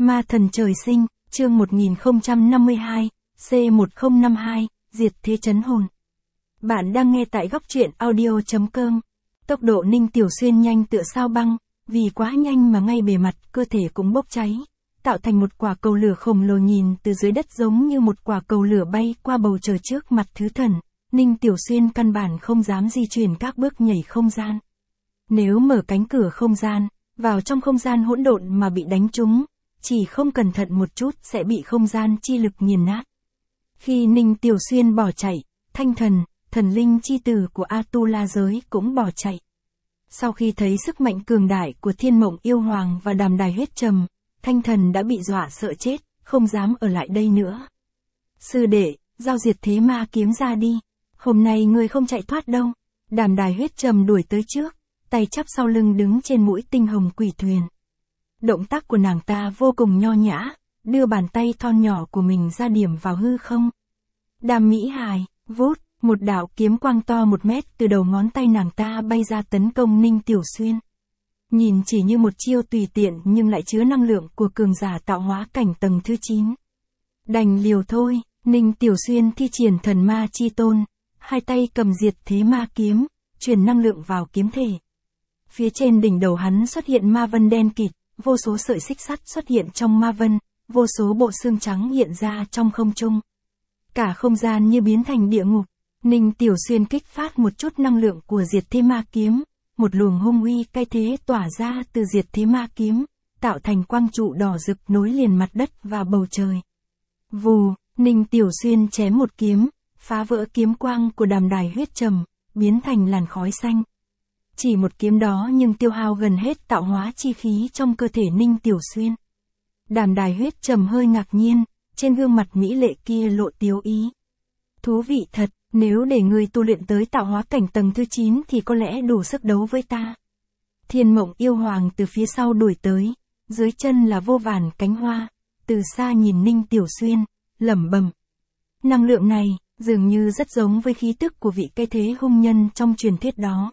Ma thần trời sinh, chương 1052, C1052, diệt thế chấn hồn. Bạn đang nghe tại góc truyện audio.com. Tốc độ Ninh Tiểu Xuyên nhanh tựa sao băng, vì quá nhanh mà ngay bề mặt cơ thể cũng bốc cháy, tạo thành một quả cầu lửa khổng lồ nhìn từ dưới đất giống như một quả cầu lửa bay qua bầu trời trước mặt thứ thần. Ninh Tiểu Xuyên căn bản không dám di chuyển các bước nhảy không gian. Nếu mở cánh cửa không gian, vào trong không gian hỗn độn mà bị đánh trúng, chỉ không cẩn thận một chút sẽ bị không gian chi lực nghiền nát. Khi Ninh Tiểu Xuyên bỏ chạy, Thanh Thần, thần linh chi tử của Atula giới cũng bỏ chạy. Sau khi thấy sức mạnh cường đại của Thiên Mộng Yêu Hoàng và Đàm Đài Huyết Trầm, Thanh Thần đã bị dọa sợ chết, không dám ở lại đây nữa. Sư đệ, giao diệt thế ma kiếm ra đi, hôm nay ngươi không chạy thoát đâu. Đàm Đài Huyết Trầm đuổi tới trước, tay chắp sau lưng đứng trên mũi tinh hồng quỷ thuyền. Động tác của nàng ta vô cùng nho nhã, đưa bàn tay thon nhỏ của mình ra điểm vào hư không. Đàm Mỹ Hài, vút, một đạo kiếm quang to 1 mét từ đầu ngón tay nàng ta bay ra tấn công Ninh Tiểu Xuyên. Nhìn chỉ như một chiêu tùy tiện nhưng lại chứa năng lượng của cường giả tạo hóa cảnh tầng thứ 9. Đành liều thôi, Ninh Tiểu Xuyên thi triển thần ma chi tôn, hai tay cầm diệt thế ma kiếm, truyền năng lượng vào kiếm thể. Phía trên đỉnh đầu hắn xuất hiện ma vân đen kịt, vô số sợi xích sắt xuất hiện trong ma vân, vô số bộ xương trắng hiện ra trong không trung. Cả không gian như biến thành địa ngục. Ninh Tiểu Xuyên kích phát một chút năng lượng của diệt thế ma kiếm, một luồng hung uy cay thế tỏa ra từ diệt thế ma kiếm, tạo thành quang trụ đỏ rực nối liền mặt đất và bầu trời. Vù, Ninh Tiểu Xuyên chém một kiếm, phá vỡ kiếm quang của Đàm Đài Huyết Trầm, biến thành làn khói xanh. Chỉ một kiếm đó nhưng tiêu hao gần hết tạo hóa chi khí trong cơ thể Ninh Tiểu Xuyên. Đàm Đài Huyết Trầm hơi ngạc nhiên, trên gương mặt mỹ lệ kia lộ tiếu ý. Thú vị thật, nếu để ngươi tu luyện tới tạo hóa cảnh tầng thứ 9 thì có lẽ đủ sức đấu với ta. Thiên Mộng Yêu Hoàng từ phía sau đuổi tới, dưới chân là vô vàn cánh hoa, từ xa nhìn Ninh Tiểu Xuyên, lẩm bẩm. Năng lượng này, dường như rất giống với khí tức của vị cây thế hung nhân trong truyền thuyết đó.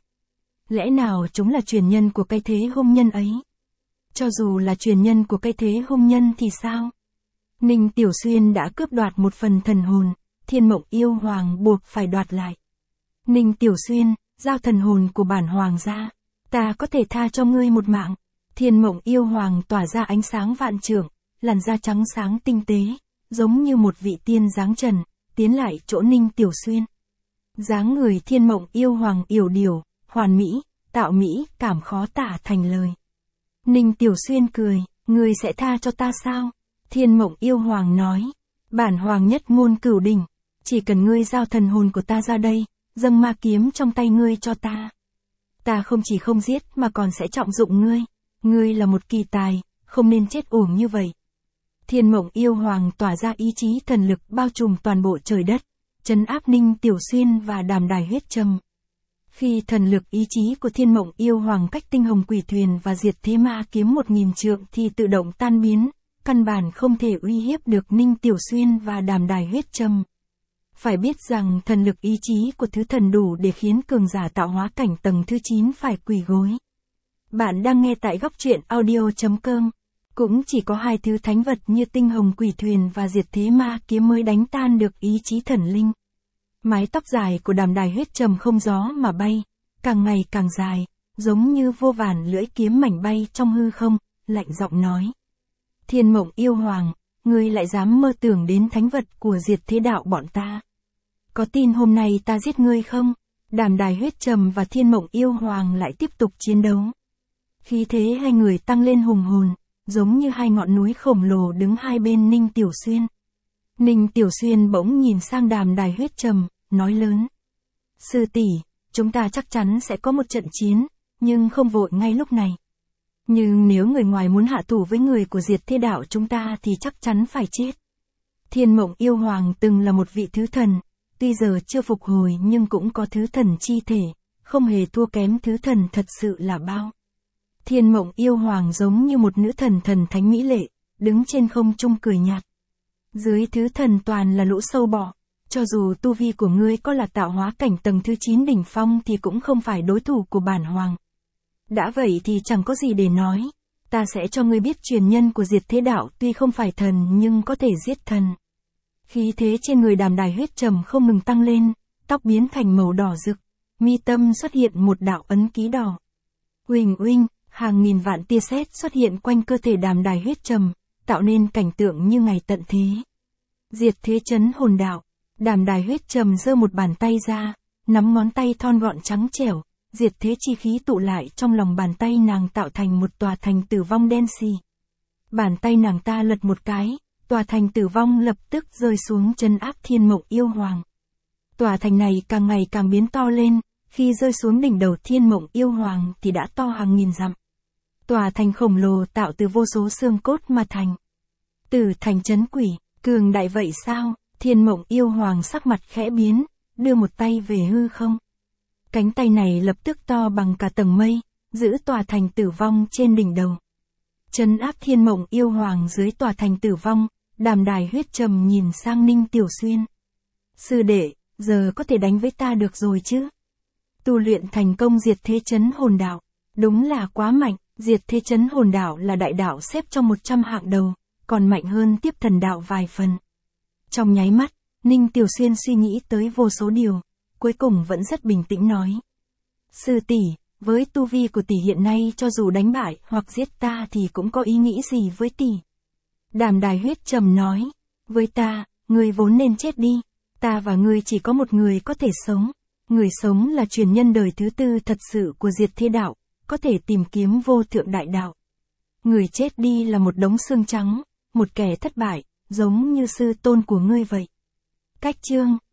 Lẽ nào chúng là truyền nhân của cây thế hung nhân ấy? Cho dù là truyền nhân của cây thế hung nhân thì sao? Ninh Tiểu Xuyên đã cướp đoạt một phần thần hồn, Thiên Mộng Yêu Hoàng buộc phải đoạt lại. Ninh Tiểu Xuyên, giao thần hồn của bản hoàng ra, ta có thể tha cho ngươi một mạng. Thiên Mộng Yêu Hoàng tỏa ra ánh sáng vạn trượng, làn da trắng sáng tinh tế, giống như một vị tiên dáng trần, tiến lại chỗ Ninh Tiểu Xuyên. Dáng người Thiên Mộng Yêu Hoàng yểu điệu, hoàn mỹ, tạo mỹ, cảm khó tả thành lời. Ninh Tiểu Xuyên cười, ngươi sẽ tha cho ta sao? Thiên Mộng Yêu Hoàng nói, bản hoàng nhất ngôn cửu đỉnh, chỉ cần ngươi giao thần hồn của ta ra đây, dâng ma kiếm trong tay ngươi cho ta. Ta không chỉ không giết mà còn sẽ trọng dụng ngươi. Ngươi là một kỳ tài, không nên chết uổng như vậy. Thiên Mộng Yêu Hoàng tỏa ra ý chí thần lực bao trùm toàn bộ trời đất, trấn áp Ninh Tiểu Xuyên và Đàm Đài Huyết Trầm. Khi thần lực ý chí của Thiên Mộng Yêu Hoàng cách tinh hồng quỷ thuyền và diệt thế ma kiếm 1000 trượng thì tự động tan biến, căn bản không thể uy hiếp được Ninh Tiểu Xuyên và Đàm Đài Huyết Trầm. Phải biết rằng thần lực ý chí của thứ thần đủ để khiến cường giả tạo hóa cảnh tầng thứ 9 phải quỳ gối. Bạn đang nghe tại góc truyện audio.com. Cũng chỉ có hai thứ thánh vật như tinh hồng quỷ thuyền và diệt thế ma kiếm mới đánh tan được ý chí thần linh. Mái tóc dài của Đàm Đài Huyết Trầm không gió mà bay, càng ngày càng dài, giống như vô vàn lưỡi kiếm mảnh bay trong hư không, lạnh giọng nói. Thiên Mộng Yêu Hoàng, ngươi lại dám mơ tưởng đến thánh vật của diệt thế đạo bọn ta. Có tin hôm nay ta giết ngươi không? Đàm Đài Huyết Trầm và Thiên Mộng Yêu Hoàng lại tiếp tục chiến đấu. Khí thế hai người tăng lên hùng hồn, giống như hai ngọn núi khổng lồ đứng hai bên Ninh Tiểu Xuyên. Ninh Tiểu Xuyên bỗng nhìn sang Đàm Đài Huyết Trầm, nói lớn. Sư tỷ, chúng ta chắc chắn sẽ có một trận chiến, nhưng không vội ngay lúc này. Nhưng nếu người ngoài muốn hạ thủ với người của diệt thế đạo chúng ta thì chắc chắn phải chết. Thiên Mộng Yêu Hoàng từng là một vị thứ thần, tuy giờ chưa phục hồi nhưng cũng có thứ thần chi thể, không hề thua kém thứ thần thật sự là bao. Thiên Mộng Yêu Hoàng giống như một nữ thần thần thánh mỹ lệ, đứng trên không trung cười nhạt. Dưới thứ thần toàn là lũ sâu bọ, cho dù tu vi của ngươi có là tạo hóa cảnh tầng thứ 9 đỉnh phong thì cũng không phải đối thủ của bản hoàng. Đã vậy thì chẳng có gì để nói. Ta sẽ cho ngươi biết truyền nhân của Diệt Thế Đạo tuy không phải thần nhưng có thể giết thần. Khí thế trên người Đàm Đài Huyết Trầm không ngừng tăng lên, tóc biến thành màu đỏ rực, mi tâm xuất hiện một đạo ấn ký đỏ. Uỳnh uỳnh, hàng nghìn vạn tia sét xuất hiện quanh cơ thể Đàm Đài Huyết Trầm, tạo nên cảnh tượng như ngày tận thế. Diệt thế chấn hồn đạo, Đàm Đài Huyết Trầm giơ một bàn tay ra, nắm ngón tay thon gọn trắng trẻo, diệt thế chi khí tụ lại trong lòng bàn tay nàng tạo thành một tòa thành tử vong đen xì. Bàn tay nàng ta lật một cái, tòa thành tử vong lập tức rơi xuống trấn áp Thiên Mộng Yêu Hoàng. Tòa thành này càng ngày càng biến to lên, khi rơi xuống đỉnh đầu Thiên Mộng Yêu Hoàng thì đã to hàng nghìn dặm. Tòa thành khổng lồ tạo từ vô số xương cốt mà thành. Tử thành trấn quỷ, cường đại vậy sao? Thiên Mộng Yêu Hoàng sắc mặt khẽ biến, đưa một tay về hư không. Cánh tay này lập tức to bằng cả tầng mây, giữ tòa thành tử vong trên đỉnh đầu. Trấn áp Thiên Mộng Yêu Hoàng dưới tòa thành tử vong, Đàm Đài Huyết Trầm nhìn sang Ninh Tiểu Xuyên. Sư đệ, giờ có thể đánh với ta được rồi chứ? Tu luyện thành công diệt thế chấn hồn đạo. Đúng là quá mạnh, diệt thế chấn hồn đạo là đại đạo xếp trong 100 hạng đầu, còn mạnh hơn tiếp thần đạo vài phần. Trong nháy mắt, Ninh Tiểu Xuyên suy nghĩ tới vô số điều, cuối cùng vẫn rất bình tĩnh nói. Sư tỷ, với tu vi của tỷ hiện nay cho dù đánh bại hoặc giết ta thì cũng có ý nghĩ gì với tỷ? Đàm Đài Huyết Trầm nói, với ta, ngươi vốn nên chết đi, ta và ngươi chỉ có một người có thể sống. Người sống là truyền nhân đời thứ tư thật sự của diệt thế đạo, có thể tìm kiếm vô thượng đại đạo. Người chết đi là một đống xương trắng, một kẻ thất bại, giống như sư tôn của ngươi vậy. Cách chương